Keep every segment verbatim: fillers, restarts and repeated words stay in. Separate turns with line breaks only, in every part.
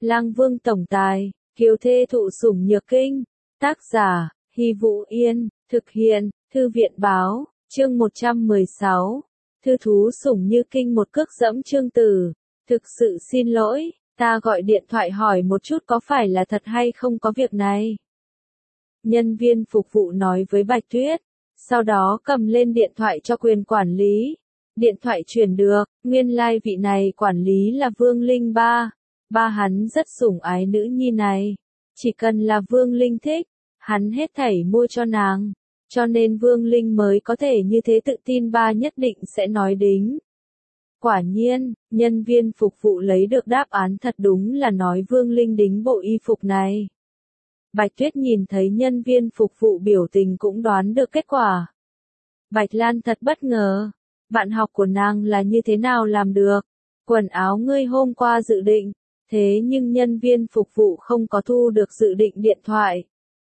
Lang Vương tổng tài, kiều thê thụ sủng nhược kinh. Tác giả, Hy Vũ Yên, thực hiện, Thư viện báo, chương một trăm mười sáu. Thư thú sủng như kinh một cước dẫm Trương Tử. Thực sự xin lỗi, ta gọi điện thoại hỏi một chút có phải là thật hay không có việc này. Nhân viên phục vụ nói với Bạch Tuyết, sau đó cầm lên điện thoại cho quyền quản lý. Điện thoại truyền được, nguyên lai vị này quản lý là Vương Linh Ba. Ba hắn rất sủng ái nữ nhi này. Chỉ cần là Vương Linh thích, hắn hết thảy mua cho nàng. Cho nên Vương Linh mới có thể như thế tự tin ba nhất định sẽ nói đính. Quả nhiên, nhân viên phục vụ lấy được đáp án thật đúng là nói Vương Linh đính bộ y phục này. Bạch Tuyết nhìn thấy nhân viên phục vụ biểu tình cũng đoán được kết quả. Bạch Lan thật bất ngờ. Bạn học của nàng là như thế nào làm được? Quần áo ngươi hôm qua dự định, thế nhưng nhân viên phục vụ không có thu được dự định điện thoại.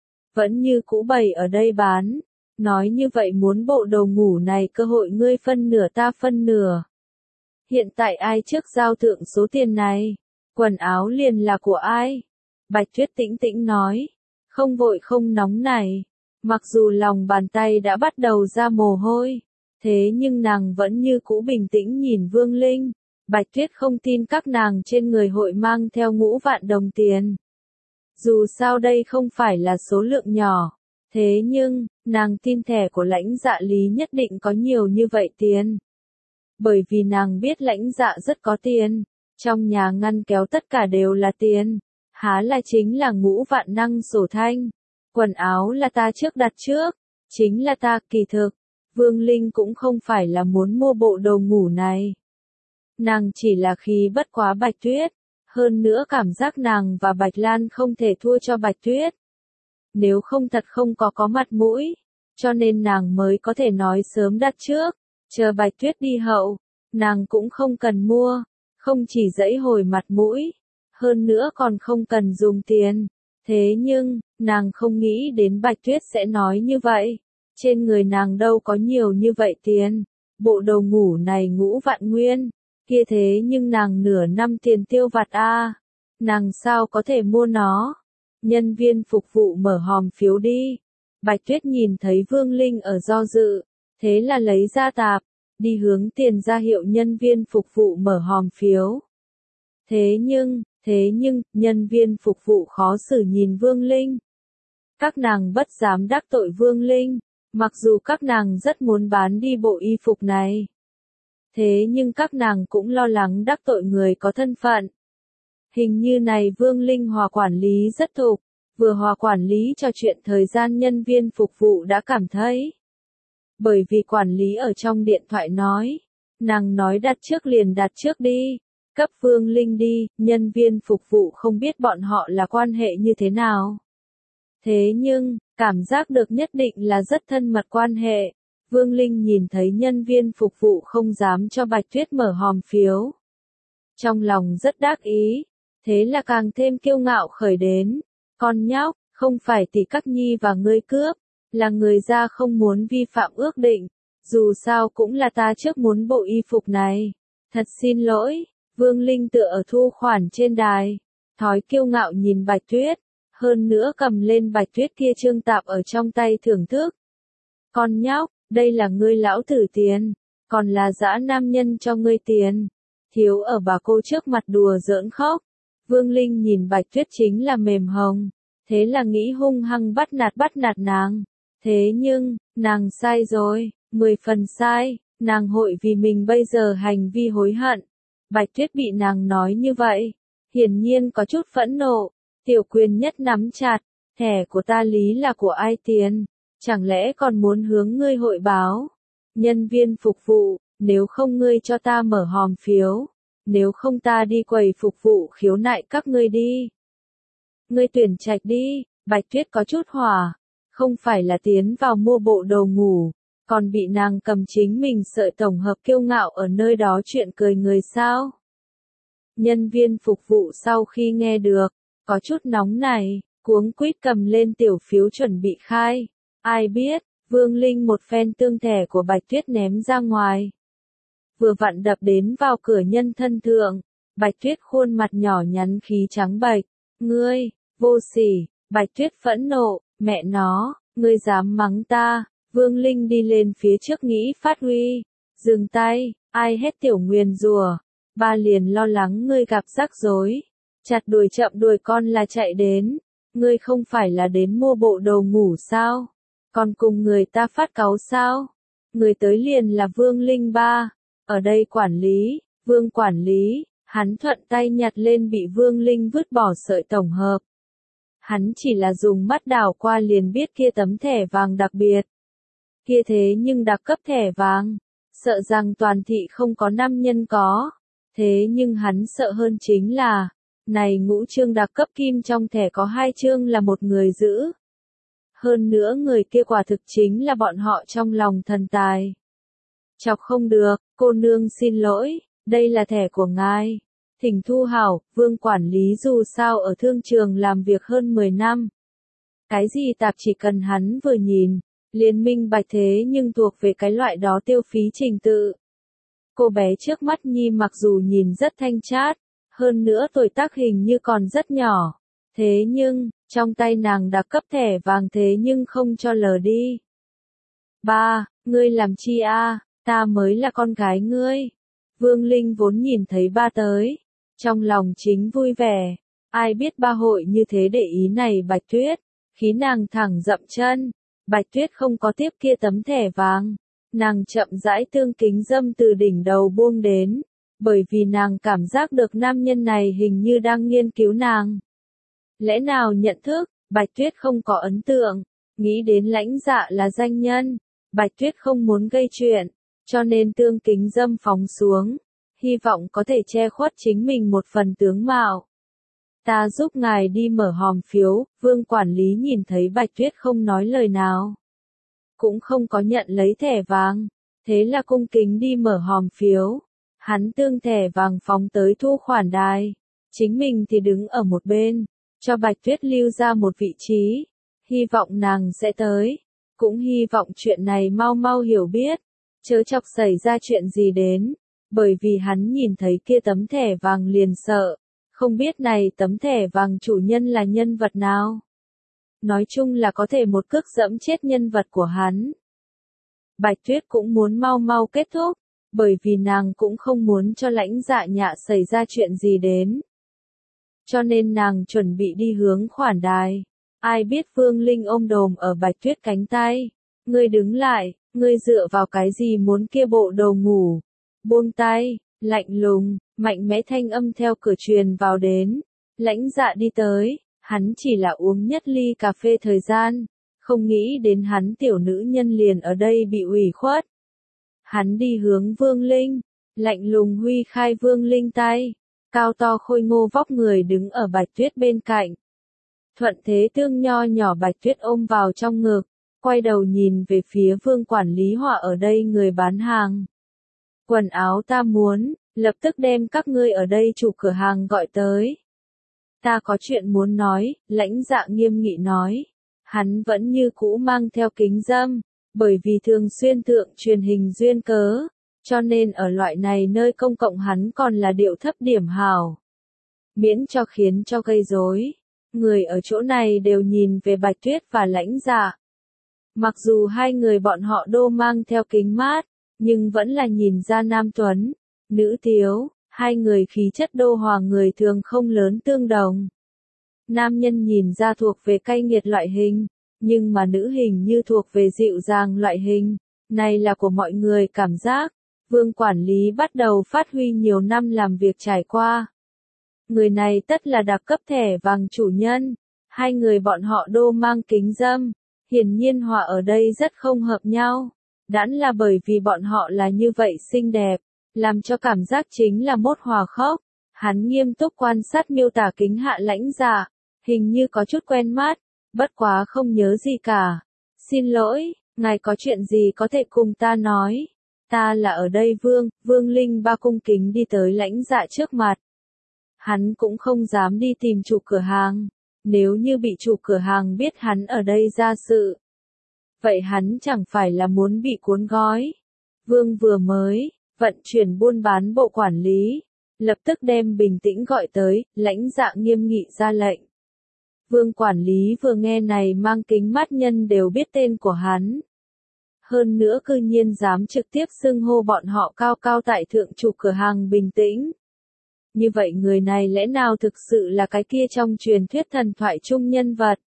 Vẫn như cũ bày ở đây bán. Nói như vậy muốn bộ đồ ngủ này cơ hội ngươi phân nửa ta phân nửa. Hiện tại ai trước giao thượng số tiền này? Quần áo liền là của ai? Bạch Tuyết tĩnh tĩnh nói. Không vội không nóng này. Mặc dù lòng bàn tay đã bắt đầu ra mồ hôi. Thế nhưng nàng vẫn như cũ bình tĩnh nhìn Vương Linh. Bạch Tuyết không tin các nàng trên người hội mang theo ngũ vạn đồng tiền. Dù sao đây không phải là số lượng nhỏ. Thế nhưng, nàng tin thẻ của lãnh dạ lý nhất định có nhiều như vậy tiền. Bởi vì nàng biết lãnh dạ rất có tiền. Trong nhà ngăn kéo tất cả đều là tiền. Há là chính là ngũ vạn năng sổ thanh. Quần áo là ta trước đặt trước. Chính là ta kỳ thực. Vương Linh cũng không phải là muốn mua bộ đồ ngủ này. Nàng chỉ là khi bất quá Bạch Tuyết. Hơn nữa cảm giác nàng và Bạch Lan không thể thua cho Bạch Tuyết. Nếu không thật không có có mặt mũi. Cho nên nàng mới có thể nói sớm đặt trước. Chờ Bạch Tuyết đi hậu. Nàng cũng không cần mua. Không chỉ dẫy hồi mặt mũi. Hơn nữa còn không cần dùng tiền. Thế nhưng, nàng không nghĩ đến Bạch Tuyết sẽ nói như vậy. Trên người nàng đâu có nhiều như vậy tiền. Bộ đồ ngủ này ngũ vạn nguyên. Kia thế nhưng nàng nửa năm tiền tiêu vặt a, à. Nàng sao có thể mua nó? Nhân viên phục vụ mở hòm phiếu đi. Bạch Tuyết nhìn thấy Vương Linh ở do dự. Thế là lấy ra tạp. Đi hướng tiền ra hiệu nhân viên phục vụ mở hòm phiếu. Thế nhưng, thế nhưng, nhân viên phục vụ khó xử nhìn Vương Linh. Các nàng bất dám đắc tội Vương Linh. Mặc dù các nàng rất muốn bán đi bộ y phục này. Thế nhưng các nàng cũng lo lắng đắc tội người có thân phận. Hình như này Vương Linh hòa quản lý rất thục. Vừa hòa quản lý trò chuyện thời gian nhân viên phục vụ đã cảm thấy. Bởi vì quản lý ở trong điện thoại nói. Nàng nói đặt trước liền đặt trước đi. Cấp Vương Linh đi, nhân viên phục vụ không biết bọn họ là quan hệ như thế nào. Thế nhưng, cảm giác được nhất định là rất thân mật quan hệ. Vương Linh nhìn thấy nhân viên phục vụ không dám cho Bạch Tuyết mở hòm phiếu. Trong lòng rất đắc ý. Thế là càng thêm kiêu ngạo khởi đến. Con nhóc, không phải tỷ các nhi và ngươi cướp. Là người ra không muốn vi phạm ước định. Dù sao cũng là ta trước muốn bộ y phục này. Thật xin lỗi. Vương Linh tựa ở thu khoản trên đài. Thói kiêu ngạo nhìn Bạch Tuyết. Hơn nữa cầm lên Bạch Tuyết kia trương tạp ở trong tay thưởng thức. Con nhóc, đây là ngươi lão tử tiền. Còn là dã nam nhân cho ngươi tiền. Thiếu ở bà cô trước mặt đùa giỡn khóc. Vương Linh nhìn Bạch Tuyết chính là mềm hồng. Thế là nghĩ hung hăng bắt nạt bắt nạt nàng. Thế nhưng, nàng sai rồi, mười phần sai. Nàng hội vì mình bây giờ hành vi hối hận. Bạch Tuyết bị nàng nói như vậy. Hiển nhiên có chút phẫn nộ. Tiểu Quyền nhất nắm chặt. Thẻ của ta lý là của ai tiền? Chẳng lẽ còn muốn hướng ngươi hội báo? Nhân viên phục vụ, nếu không ngươi cho ta mở hòm phiếu. Nếu không ta đi quầy phục vụ khiếu nại các ngươi đi. Ngươi tuyển trạch đi. Bạch Tuyết có chút hỏa. Không phải là tiến vào mua bộ đồ ngủ. Còn bị nàng cầm chính mình sợi tổng hợp kiêu ngạo ở nơi đó chuyện cười người sao? Nhân viên phục vụ sau khi nghe được, có chút nóng này, cuống quýt cầm lên tiểu phiếu chuẩn bị khai. Ai biết, Vương Linh một phen tương thẻ của Bạch Tuyết ném ra ngoài. Vừa vặn đập đến vào cửa nhân thân thượng. Bạch Tuyết khuôn mặt nhỏ nhắn khí trắng bệch. Ngươi, vô sỉ, Bạch Tuyết phẫn nộ, mẹ nó, ngươi dám mắng ta. Vương Linh đi lên phía trước nghĩ phát huy. Dừng tay, ai hết tiểu nguyền rùa. Ba liền lo lắng ngươi gặp rắc rối. Chặt đuổi chậm đuổi con là chạy đến. Ngươi không phải là đến mua bộ đồ ngủ sao? Còn cùng người ta phát cáu sao? Người tới liền là Vương Linh ba. Ở đây quản lý, Vương quản lý, hắn thuận tay nhặt lên bị Vương Linh vứt bỏ sợi tổng hợp. Hắn chỉ là dùng mắt đảo qua liền biết kia tấm thẻ vàng đặc biệt. Kia thế nhưng đặc cấp thẻ vàng, sợ rằng toàn thị không có năm nhân có. Thế nhưng hắn sợ hơn chính là, này ngũ chương đặc cấp kim trong thẻ có hai chương là một người giữ. Hơn nữa người kia quả thực chính là bọn họ trong lòng thần tài. Chọc không được, cô nương xin lỗi, đây là thẻ của ngài. Thỉnh thu hảo, Vương quản lý dù sao ở thương trường làm việc hơn mười năm. Cái gì tạp chỉ cần hắn vừa nhìn, liền minh bạch thế nhưng thuộc về cái loại đó tiêu phí trình tự. Cô bé trước mắt nhi mặc dù nhìn rất thanh chát, hơn nữa tuổi tác hình như còn rất nhỏ. Thế nhưng, trong tay nàng đặc cấp thẻ vàng thế nhưng không cho lờ đi. Ba, ngươi làm chi a? Ta mới là con gái ngươi. Vương Linh vốn nhìn thấy ba tới. Trong lòng chính vui vẻ. Ai biết ba hội như thế để ý này Bạch Tuyết. Khí nàng thẳng dậm chân. Bạch Tuyết không có tiếp kia tấm thẻ vàng. Nàng chậm rãi tương kính dâm từ đỉnh đầu buông đến. Bởi vì nàng cảm giác được nam nhân này hình như đang nghiên cứu nàng. Lẽ nào nhận thức, Bạch Tuyết không có ấn tượng. Nghĩ đến lãnh dạ là danh nhân. Bạch Tuyết không muốn gây chuyện. Cho nên tương kính dâm phóng xuống. Hy vọng có thể che khuất chính mình một phần tướng mạo. Ta giúp ngài đi mở hòm phiếu. Vương quản lý nhìn thấy Bạch Tuyết không nói lời nào. Cũng không có nhận lấy thẻ vàng. Thế là cung kính đi mở hòm phiếu. Hắn tương thẻ vàng phóng tới thu khoản đài. Chính mình thì đứng ở một bên. Cho Bạch Tuyết lưu ra một vị trí. Hy vọng nàng sẽ tới. Cũng hy vọng chuyện này mau mau hiểu biết. Chớ chọc xảy ra chuyện gì đến. Bởi vì hắn nhìn thấy kia tấm thẻ vàng liền sợ. Không biết này tấm thẻ vàng chủ nhân là nhân vật nào. Nói chung là có thể một cước dẫm chết nhân vật của hắn. Bạch Tuyết cũng muốn mau mau kết thúc. Bởi vì nàng cũng không muốn cho lãnh dạ nhạ xảy ra chuyện gì đến. Cho nên nàng chuẩn bị đi hướng khoản đài. Ai biết Vương Linh ôm đồm ở Bạch Tuyết cánh tay. Ngươi đứng lại, ngươi dựa vào cái gì muốn kia bộ đồ ngủ. Buông tay, lạnh lùng, mạnh mẽ thanh âm theo cửa truyền vào đến. Lãnh dạ đi tới, hắn chỉ là uống nhất ly cà phê thời gian. Không nghĩ đến hắn tiểu nữ nhân liền ở đây bị ủy khuất. Hắn đi hướng Vương Linh, lạnh lùng huy khai Vương Linh tay. Cao to khôi ngô vóc người đứng ở Bạch Tuyết bên cạnh. Thuận thế tương nho nhỏ Bạch Tuyết ôm vào trong ngực, quay đầu nhìn về phía Vương quản lý họa ở đây người bán hàng. Quần áo ta muốn, lập tức đem các ngươi ở đây chủ cửa hàng gọi tới. Ta có chuyện muốn nói, lãnh dạ nghiêm nghị nói. Hắn vẫn như cũ mang theo kính dâm, bởi vì thường xuyên thượng truyền hình duyên cớ. Cho nên ở loại này nơi công cộng hắn còn là điệu thấp điểm hảo. Miễn cho khiến cho gây rối. Người ở chỗ này đều nhìn về Bạch Tuyết và lãnh dạ. Mặc dù hai người bọn họ đô mang theo kính mát, nhưng vẫn là nhìn ra nam tuấn, nữ tiếu, hai người khí chất đô hòa người thường không lớn tương đồng. Nam nhân nhìn ra thuộc về cay nghiệt loại hình, nhưng mà nữ hình như thuộc về dịu dàng loại hình. Này là của mọi người cảm giác. Vương quản lý bắt đầu phát huy nhiều năm làm việc trải qua. Người này tất là đặc cấp thẻ vàng chủ nhân. Hai người bọn họ đô mang kính dâm. Hiển nhiên hòa ở đây rất không hợp nhau. Đãn là bởi vì bọn họ là như vậy xinh đẹp. Làm cho cảm giác chính là mốt hòa khóc. Hắn nghiêm túc quan sát miêu tả kính hạ lãnh dạ. Hình như có chút quen mắt. Bất quá không nhớ gì cả. Xin lỗi, ngài có chuyện gì có thể cùng ta nói. Ta là ở đây Vương, Vương Linh ba cung kính đi tới lãnh dạ trước mặt. Hắn cũng không dám đi tìm chủ cửa hàng. Nếu như bị chủ cửa hàng biết hắn ở đây ra sự. Vậy hắn chẳng phải là muốn bị cuốn gói. Vương vừa mới, vận chuyển buôn bán bộ quản lý. lập tức đem Bình Tĩnh gọi tới, Lãnh Dạ nghiêm nghị ra lệnh. Vương quản lý vừa nghe này mang kính mắt nhân đều biết tên của hắn. Hơn nữa cư nhiên dám trực tiếp xưng hô bọn họ cao cao tại thượng chủ cửa hàng Bình Tĩnh. Như vậy người này lẽ nào thực sự là cái kia trong truyền thuyết thần thoại chung nhân vật?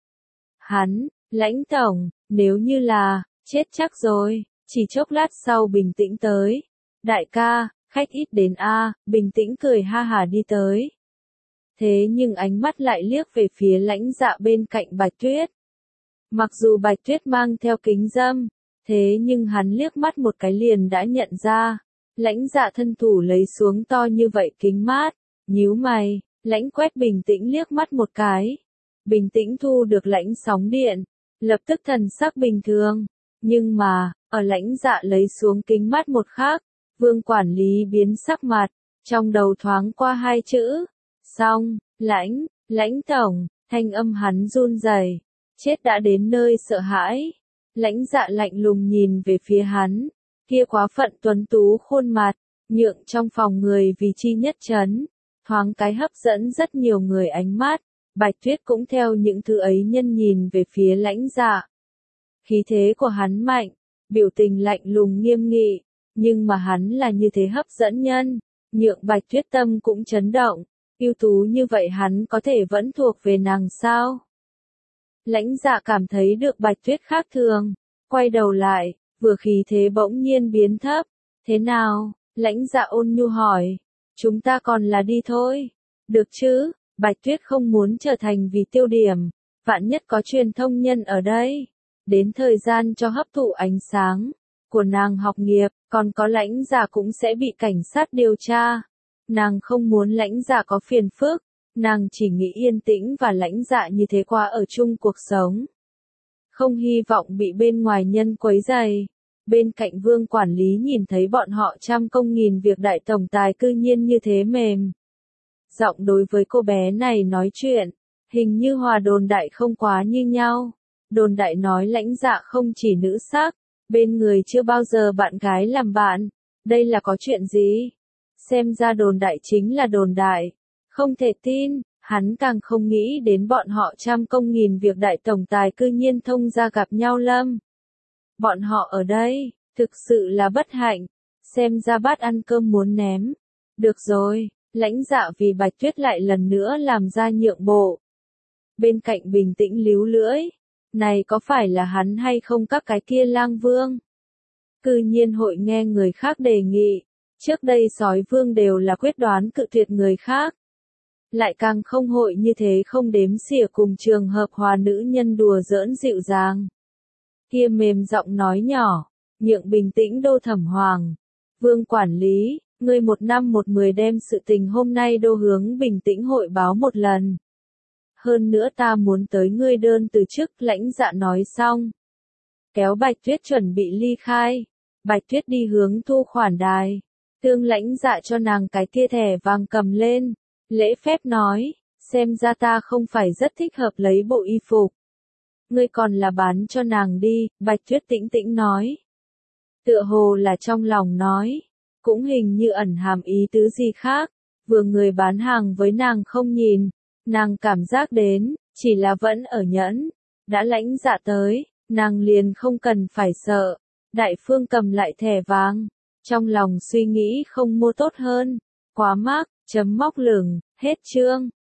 Hắn, Lãnh tổng, nếu như là, chết chắc rồi, chỉ chốc lát sau Bình Tĩnh tới. Đại ca, khách ít đến a, Bình Tĩnh cười ha hà đi tới. Thế nhưng ánh mắt lại liếc về phía Lãnh Dạ bên cạnh Bạch Tuyết. Mặc dù Bạch Tuyết mang theo kính dâm, thế nhưng hắn liếc mắt một cái liền đã nhận ra. Lãnh Dạ thân thủ lấy xuống to như vậy kính mát, nhíu mày, lãnh quét Bình Tĩnh liếc mắt một cái. Bình Tĩnh thu được lãnh sóng điện, lập tức thần sắc bình thường. Nhưng mà, ở Lãnh Dạ lấy xuống kính mắt một khắc, Vương quản lý biến sắc mặt, trong đầu thoáng qua hai chữ. Xong, lãnh, lãnh tổng, thanh âm hắn run rẩy, chết đã đến nơi sợ hãi. Lãnh Dạ lạnh lùng nhìn về phía hắn, kia quá phận tuấn tú khuôn mặt, nhượng trong phòng người vì chi nhất chấn, thoáng cái hấp dẫn rất nhiều người ánh mắt. Bạch Tuyết cũng theo những thứ ấy nhân nhìn về phía Lãnh Dạ. Khí thế của hắn mạnh, biểu tình lạnh lùng nghiêm nghị, nhưng mà hắn là như thế hấp dẫn nhân, nhượng Bạch Tuyết tâm cũng chấn động. Ưu tú như vậy hắn có thể vẫn thuộc về nàng sao? Lãnh Dạ cảm thấy được Bạch Tuyết khác thường, quay đầu lại, vừa khí thế bỗng nhiên biến thấp. Thế nào? Lãnh Dạ ôn nhu hỏi. Chúng ta còn là đi thôi. Được chứ? Bạch Tuyết không muốn trở thành vì tiêu điểm, vạn nhất có truyền thông nhân ở đây. Đến thời gian cho hấp thụ ánh sáng của nàng học nghiệp, còn có Lãnh Dạ cũng sẽ bị cảnh sát điều tra. Nàng không muốn Lãnh Dạ có phiền phức, nàng chỉ nghĩ yên tĩnh và Lãnh Dạ như thế qua ở chung cuộc sống. Không hy vọng bị bên ngoài nhân quấy rầy. Bên cạnh Vương quản lý nhìn thấy bọn họ trăm công nghìn việc đại tổng tài cư nhiên như thế mềm. Giọng đối với cô bé này nói chuyện, hình như hòa đồn đại không quá như nhau. Đồn đại nói Lãnh Dạ không chỉ nữ sắc, bên người chưa bao giờ bạn gái làm bạn. Đây là có chuyện gì? Xem ra đồn đại chính là đồn đại. Không thể tin, hắn càng không nghĩ đến bọn họ trăm công nghìn việc đại tổng tài cư nhiên thông ra gặp nhau lâm. Bọn họ ở đây, thực sự là bất hạnh. Xem ra bát ăn cơm muốn ném. Được rồi, Lãnh Dạ vì Bạch Tuyết lại lần nữa làm ra nhượng bộ. Bên cạnh Bình Tĩnh líu lưỡi. Này có phải là hắn hay không các cái kia lang vương? Cư nhiên hội nghe người khác đề nghị. Trước đây sói vương đều là quyết đoán cự tuyệt người khác. Lại càng không hội như thế không đếm xỉa cùng trường hợp hòa nữ nhân đùa giỡn dịu dàng. Kia mềm giọng nói nhỏ, nhượng Bình Tĩnh đô thẩm hoàng. Vương quản lý, ngươi một năm một mười đem sự tình hôm nay đô hướng Bình Tĩnh hội báo một lần. Hơn nữa ta muốn tới ngươi đơn từ chức. Lãnh Dạ nói xong, kéo Bạch Tuyết chuẩn bị ly khai. Bạch Tuyết đi hướng thu khoản đài. Tương Lãnh Dạ cho nàng cái kia thẻ vàng cầm lên. Lễ phép nói, xem ra ta không phải rất thích hợp lấy bộ y phục. Ngươi còn là bán cho nàng đi, Bạch Tuyết tĩnh tĩnh nói. Tựa hồ là trong lòng nói, cũng hình như ẩn hàm ý tứ gì khác. Vừa người bán hàng với nàng không nhìn, nàng cảm giác đến, chỉ là vẫn ở nhẫn. Đã Lãnh Dạ tới, nàng liền không cần phải sợ. Đại phương cầm lại thẻ vàng, trong lòng suy nghĩ không mua tốt hơn. Quá mắc, chấm móc lửng, hết chương.